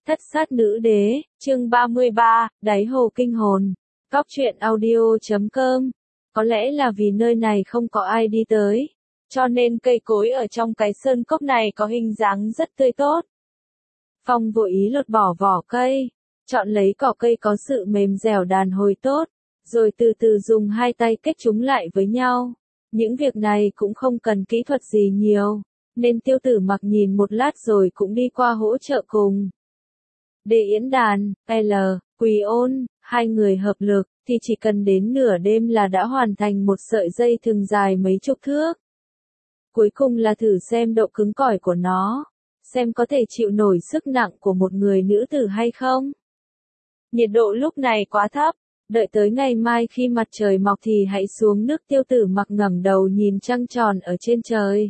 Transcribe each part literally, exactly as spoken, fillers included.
Thất sát nữ đế, chương ba mươi ba, đáy hồ kinh hồn. Cóc truyện audio chấm com. Có lẽ là vì nơi này không có ai đi tới, cho nên cây cối ở trong cái sơn cốc này có hình dáng rất tươi tốt. Phong vội ý lột bỏ vỏ cây, chọn lấy cỏ cây có sự mềm dẻo đàn hồi tốt, rồi từ từ dùng hai tay kết chúng lại với nhau. Những việc này cũng không cần kỹ thuật gì nhiều, nên Tiêu Tử Mặc nhìn một lát rồi cũng đi qua hỗ trợ cùng. Để Yến Đàn, L, Quỳ Ôn, hai người hợp lực, thì chỉ cần đến nửa đêm là đã hoàn thành một sợi dây thừng dài mấy chục thước. Cuối cùng là thử xem độ cứng cỏi của nó, xem có thể chịu nổi sức nặng của một người nữ tử hay không. Nhiệt độ lúc này quá thấp, đợi tới ngày mai khi mặt trời mọc thì hãy xuống nước. Tiêu Tử Mặc ngẩng đầu nhìn trăng tròn ở trên trời.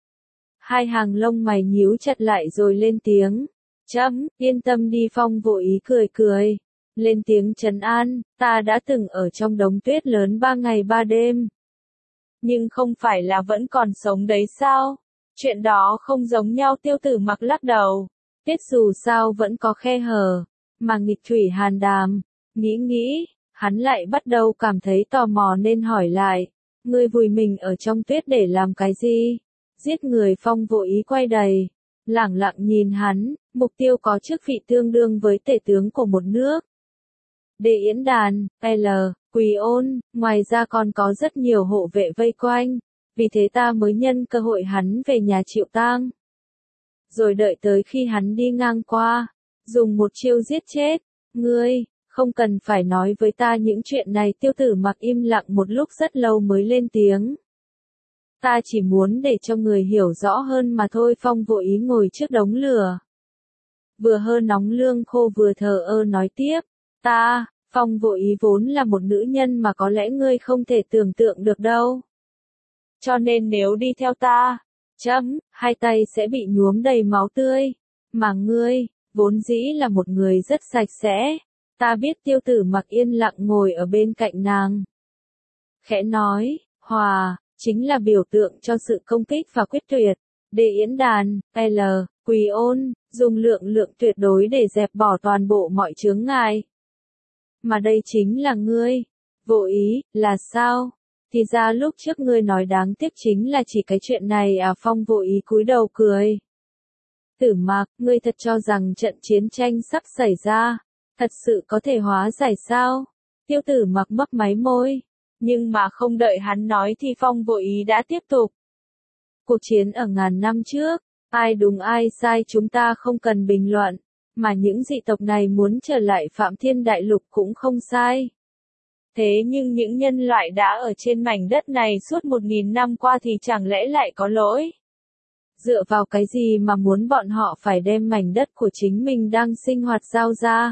Hai hàng lông mày nhíu chặt lại rồi lên tiếng. Chấm, yên tâm đi. Phong vội ý cười cười, lên tiếng trấn an, ta đã từng ở trong đống tuyết lớn ba ngày ba đêm. Nhưng không phải là vẫn còn sống đấy sao? Chuyện đó không giống nhau. Tiêu Tử Mặc lắc đầu. Tuyết dù sao vẫn có khe hở, mà nghịch thủy hàn đàm. Nghĩ nghĩ, hắn lại bắt đầu cảm thấy tò mò nên hỏi lại. Ngươi vùi mình ở trong tuyết để làm cái gì? Giết người. Phong vội ý quay đầy, lẳng lặng nhìn hắn. Mục tiêu có chức vị tương đương với tể tướng của một nước. Để Yến Đàn, L, Quỳ Ôn, ngoài ra còn có rất nhiều hộ vệ vây quanh, vì thế ta mới nhân cơ hội hắn về nhà chịu tang. Rồi đợi tới khi hắn đi ngang qua, dùng một chiêu giết chết. Ngươi, không cần phải nói với ta những chuyện này. Tiêu Tử Mặc im lặng một lúc rất lâu mới lên tiếng. Ta chỉ muốn để cho người hiểu rõ hơn mà thôi. Phong vội ý ngồi trước đống lửa, vừa hơ nóng lương khô vừa thờ ơ nói tiếp. Ta, Phong vội ý vốn là một nữ nhân mà có lẽ ngươi không thể tưởng tượng được đâu. Cho nên nếu đi theo ta, chấm, hai tay sẽ bị nhuốm đầy máu tươi. Mà ngươi, vốn dĩ là một người rất sạch sẽ. Ta biết. Tiêu Tử Mặc yên lặng ngồi ở bên cạnh nàng, khẽ nói, hòa, chính là biểu tượng cho sự công kích và quyết tuyệt. Để Yến Đàn, L, Quỳ Ôn, dùng lượng lượng tuyệt đối để dẹp bỏ toàn bộ mọi chướng ngại. Mà đây chính là ngươi. Vô ý, là sao? Thì ra lúc trước ngươi nói đáng tiếc chính là chỉ cái chuyện này à? Phong vô ý cúi đầu cười. Tử Mặc, ngươi thật cho rằng trận chiến tranh sắp xảy ra, thật sự có thể hóa giải sao? Tiêu Tử Mặc mấp máy môi. Nhưng mà không đợi hắn nói thì Phong vội ý đã tiếp tục. Cuộc chiến ở ngàn năm trước, ai đúng ai sai chúng ta không cần bình luận, mà những dị tộc này muốn trở lại Phạm Thiên Đại Lục cũng không sai. Thế nhưng những nhân loại đã ở trên mảnh đất này suốt một nghìn năm qua thì chẳng lẽ lại có lỗi? Dựa vào cái gì mà muốn bọn họ phải đem mảnh đất của chính mình đang sinh hoạt giao ra?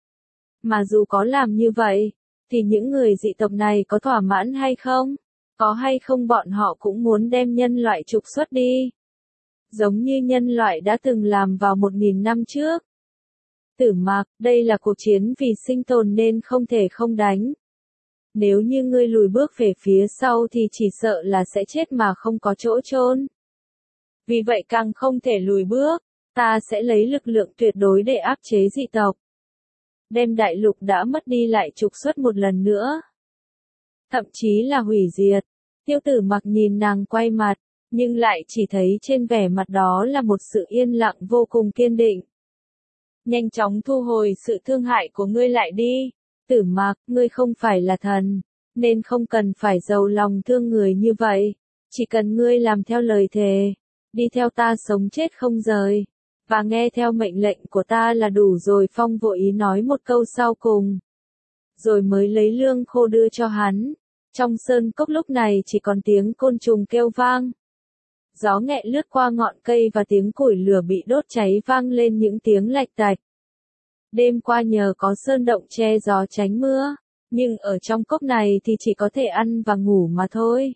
Mà dù có làm như vậy, thì những người dị tộc này có thỏa mãn hay không? Có hay không bọn họ cũng muốn đem nhân loại trục xuất đi, giống như nhân loại đã từng làm vào một nghìn năm trước. Tử Mặc, đây là cuộc chiến vì sinh tồn nên không thể không đánh. Nếu như ngươi lùi bước về phía sau thì chỉ sợ là sẽ chết mà không có chỗ chôn. Vì vậy càng không thể lùi bước, ta sẽ lấy lực lượng tuyệt đối để áp chế dị tộc. Đem đại lục đã mất đi lại trục xuất một lần nữa. Thậm chí là hủy diệt. Tiêu Tử Mặc nhìn nàng quay mặt, nhưng lại chỉ thấy trên vẻ mặt đó là một sự yên lặng vô cùng kiên định. Nhanh chóng thu hồi sự thương hại của ngươi lại đi. Tử Mặc, ngươi không phải là thần, nên không cần phải giàu lòng thương người như vậy. Chỉ cần ngươi làm theo lời thề, đi theo ta sống chết không rời, và nghe theo mệnh lệnh của ta là đủ rồi. Phong vội ý nói một câu sau cùng, rồi mới lấy lương khô đưa cho hắn. Trong sơn cốc lúc này chỉ còn tiếng côn trùng kêu vang. Gió nhẹ lướt qua ngọn cây và tiếng củi lửa bị đốt cháy vang lên những tiếng lạch tạch. Đêm qua nhờ có sơn động che gió tránh mưa, nhưng ở trong cốc này thì chỉ có thể ăn và ngủ mà thôi.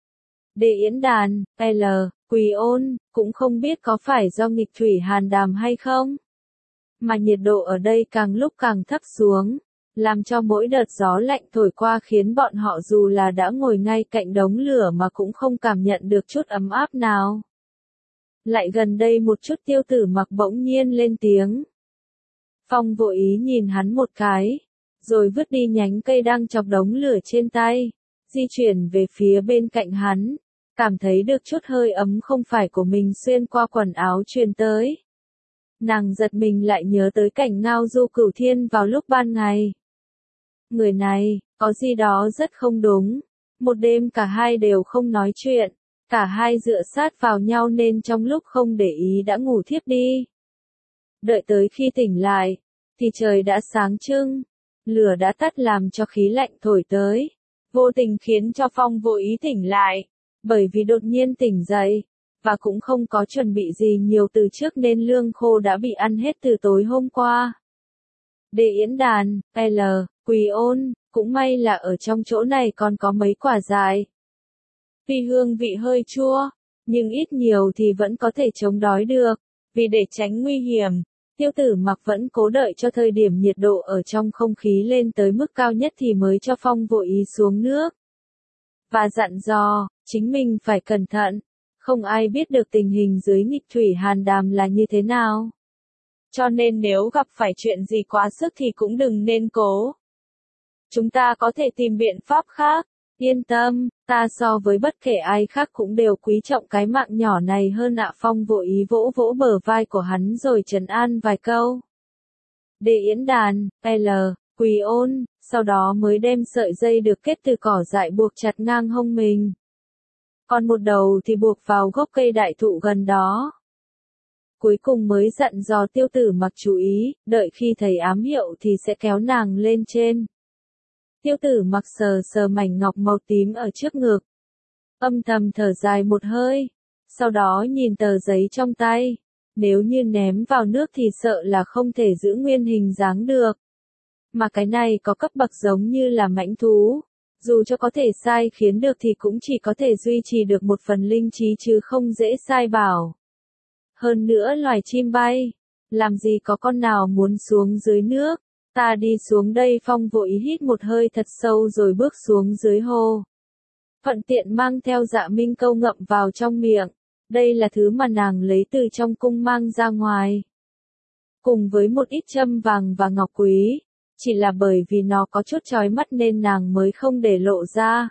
Để Yến Đàn, L, Quỳ Ôn, cũng không biết có phải do nghịch thủy hàn đàm hay không, mà nhiệt độ ở đây càng lúc càng thấp xuống, làm cho mỗi đợt gió lạnh thổi qua khiến bọn họ dù là đã ngồi ngay cạnh đống lửa mà cũng không cảm nhận được chút ấm áp nào. Lại gần đây một chút. Tiêu Tử Mặc bỗng nhiên lên tiếng. Phong vội ý nhìn hắn một cái, rồi vứt đi nhánh cây đang chọc đống lửa trên tay, di chuyển về phía bên cạnh hắn, cảm thấy được chút hơi ấm không phải của mình xuyên qua quần áo truyền tới. Nàng giật mình lại nhớ tới cảnh ngao du cửu thiên vào lúc ban ngày. Người này, có gì đó rất không đúng. Một đêm cả hai đều không nói chuyện, cả hai dựa sát vào nhau nên trong lúc không để ý đã ngủ thiếp đi. Đợi tới khi tỉnh lại, thì trời đã sáng trưng, lửa đã tắt làm cho khí lạnh thổi tới, vô tình khiến cho Phong vô ý tỉnh lại, bởi vì đột nhiên tỉnh dậy, và cũng không có chuẩn bị gì nhiều từ trước nên lương khô đã bị ăn hết từ tối hôm qua. Để yến đàn, L, Quỳ ôn, cũng may là ở trong chỗ này còn có mấy quả dại. Tuy hương vị hơi chua, nhưng ít nhiều thì vẫn có thể chống đói được, vì để tránh nguy hiểm, Tiêu Tử Mặc vẫn cố đợi cho thời điểm nhiệt độ ở trong không khí lên tới mức cao nhất thì mới cho Phong vội ý xuống nước. Và dặn dò, chính mình phải cẩn thận, không ai biết được tình hình dưới nghịch thủy hàn đàm là như thế nào. Cho nên nếu gặp phải chuyện gì quá sức thì cũng đừng nên cố. Chúng ta có thể tìm biện pháp khác, yên tâm, ta so với bất kể ai khác cũng đều quý trọng cái mạng nhỏ này hơn ạ. Phong vội ý vỗ vỗ bờ vai của hắn rồi trấn an vài câu. Để yến đàn, L, Quỳ ôn, sau đó mới đem sợi dây được kết từ cỏ dại buộc chặt ngang hông mình. Còn một đầu thì buộc vào gốc cây đại thụ gần đó. Cuối cùng mới dặn dò Tiêu Tử Mặc chú ý, đợi khi thầy ám hiệu thì sẽ kéo nàng lên trên. Tiêu Tử Mặc sờ sờ mảnh ngọc màu tím ở trước ngực, âm thầm thở dài một hơi, sau đó nhìn tờ giấy trong tay, nếu như ném vào nước thì sợ là không thể giữ nguyên hình dáng được. Mà cái này có cấp bậc giống như là mãnh thú, dù cho có thể sai khiến được thì cũng chỉ có thể duy trì được một phần linh trí chứ không dễ sai bảo. Hơn nữa loài chim bay, làm gì có con nào muốn xuống dưới nước, ta đi xuống đây. Phong vội hít một hơi thật sâu rồi bước xuống dưới hồ. Thuận tiện mang theo Dạ Minh Câu ngậm vào trong miệng, đây là thứ mà nàng lấy từ trong cung mang ra ngoài. Cùng với một ít châm vàng và ngọc quý, chỉ là bởi vì nó có chút chói mắt nên nàng mới không để lộ ra.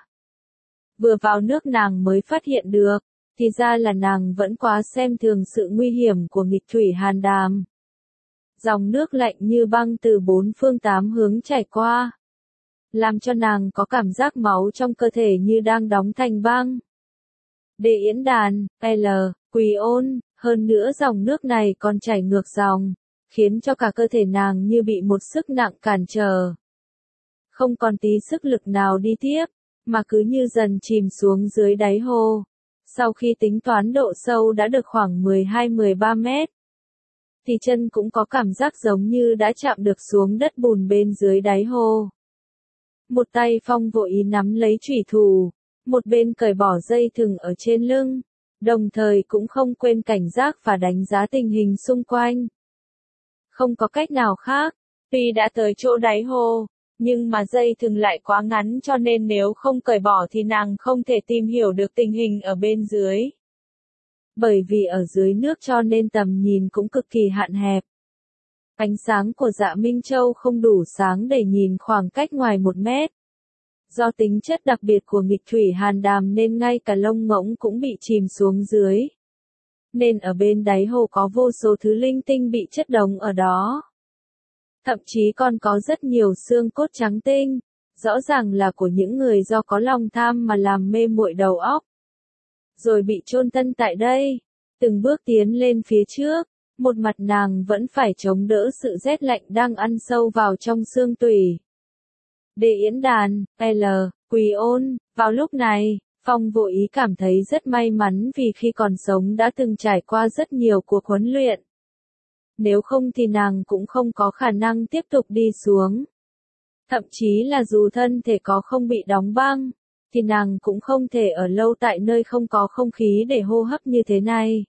Vừa vào nước nàng mới phát hiện được, thì ra là nàng vẫn quá xem thường sự nguy hiểm của nghịch thủy hàn đàm. Dòng nước lạnh như băng từ bốn phương tám hướng chảy qua, làm cho nàng có cảm giác máu trong cơ thể như đang đóng thành băng. Để yến đàn, L, Quỳ ôn, hơn nữa dòng nước này còn chảy ngược dòng, khiến cho cả cơ thể nàng như bị một sức nặng cản trở. Không còn tí sức lực nào đi tiếp, mà cứ như dần chìm xuống dưới đáy hồ. Sau khi tính toán độ sâu đã được khoảng mười hai mười ba mét, thì chân cũng có cảm giác giống như đã chạm được xuống đất bùn bên dưới đáy hồ. Một tay Phong vội ý nắm lấy chủy thủ, một bên cởi bỏ dây thừng ở trên lưng, đồng thời cũng không quên cảnh giác và đánh giá tình hình xung quanh. Không có cách nào khác, tuy đã tới chỗ đáy hồ, nhưng mà dây thừng lại quá ngắn cho nên nếu không cởi bỏ thì nàng không thể tìm hiểu được tình hình ở bên dưới. Bởi vì ở dưới nước cho nên tầm nhìn cũng cực kỳ hạn hẹp. Ánh sáng của Dạ Minh Châu không đủ sáng để nhìn khoảng cách ngoài một mét. Do tính chất đặc biệt của nghịch thủy hàn đàm nên ngay cả lông ngỗng cũng bị chìm xuống dưới. Nên ở bên đáy hồ có vô số thứ linh tinh bị chất đống ở đó. Thậm chí còn có rất nhiều xương cốt trắng tinh, rõ ràng là của những người do có lòng tham mà làm mê muội đầu óc. Rồi bị chôn thân tại đây, từng bước tiến lên phía trước, một mặt nàng vẫn phải chống đỡ sự rét lạnh đang ăn sâu vào trong xương tủy. Để yến đàn, L, Quỳ ôn, vào lúc này, Phong vội ý cảm thấy rất may mắn vì khi còn sống đã từng trải qua rất nhiều cuộc huấn luyện. Nếu không thì nàng cũng không có khả năng tiếp tục đi xuống. Thậm chí là dù thân thể có không bị đóng băng, thì nàng cũng không thể ở lâu tại nơi không có không khí để hô hấp như thế này.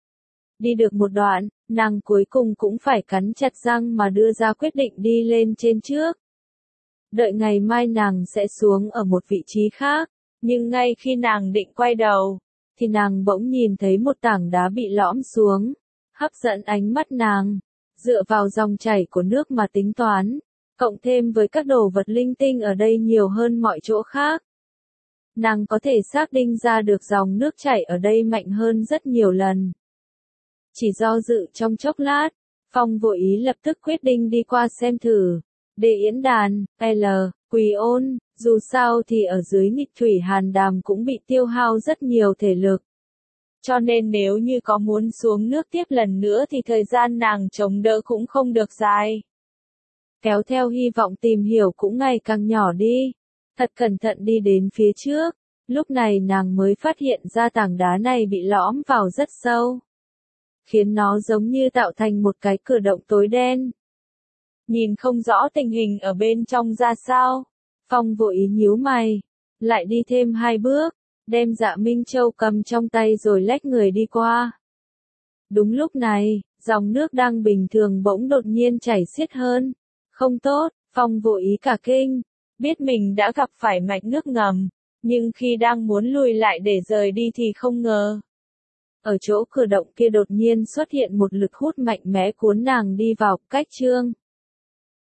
Đi được một đoạn, nàng cuối cùng cũng phải cắn chặt răng mà đưa ra quyết định đi lên trên trước. Đợi ngày mai nàng sẽ xuống ở một vị trí khác, nhưng ngay khi nàng định quay đầu, thì nàng bỗng nhìn thấy một tảng đá bị lõm xuống, hấp dẫn ánh mắt nàng. Dựa vào dòng chảy của nước mà tính toán, cộng thêm với các đồ vật linh tinh ở đây nhiều hơn mọi chỗ khác. Nàng có thể xác định ra được dòng nước chảy ở đây mạnh hơn rất nhiều lần. Chỉ do dự trong chốc lát, Phong vội ý lập tức quyết định đi qua xem thử. Để Yến Đàn, L, Quỳ Ôn, dù sao thì ở dưới nghịch thủy Hàn Đàm cũng bị tiêu hao rất nhiều thể lực. Cho nên nếu như có muốn xuống nước tiếp lần nữa thì thời gian nàng chống đỡ cũng không được dài. Kéo theo hy vọng tìm hiểu cũng ngày càng nhỏ đi. Thật cẩn thận đi đến phía trước, lúc này nàng mới phát hiện ra tảng đá này bị lõm vào rất sâu, khiến nó giống như tạo thành một cái cửa động tối đen. Nhìn không rõ tình hình ở bên trong ra sao, Phong vội ý nhíu mày, lại đi thêm hai bước, đem Dạ Minh Châu cầm trong tay rồi lách người đi qua. Đúng lúc này, dòng nước đang bình thường bỗng đột nhiên chảy xiết hơn. Không tốt, Phong vội ý cả kinh, biết mình đã gặp phải mạch nước ngầm, nhưng khi đang muốn lùi lại để rời đi thì không ngờ. Ở chỗ cửa động kia đột nhiên xuất hiện một lực hút mạnh mẽ cuốn nàng đi vào, cách chương.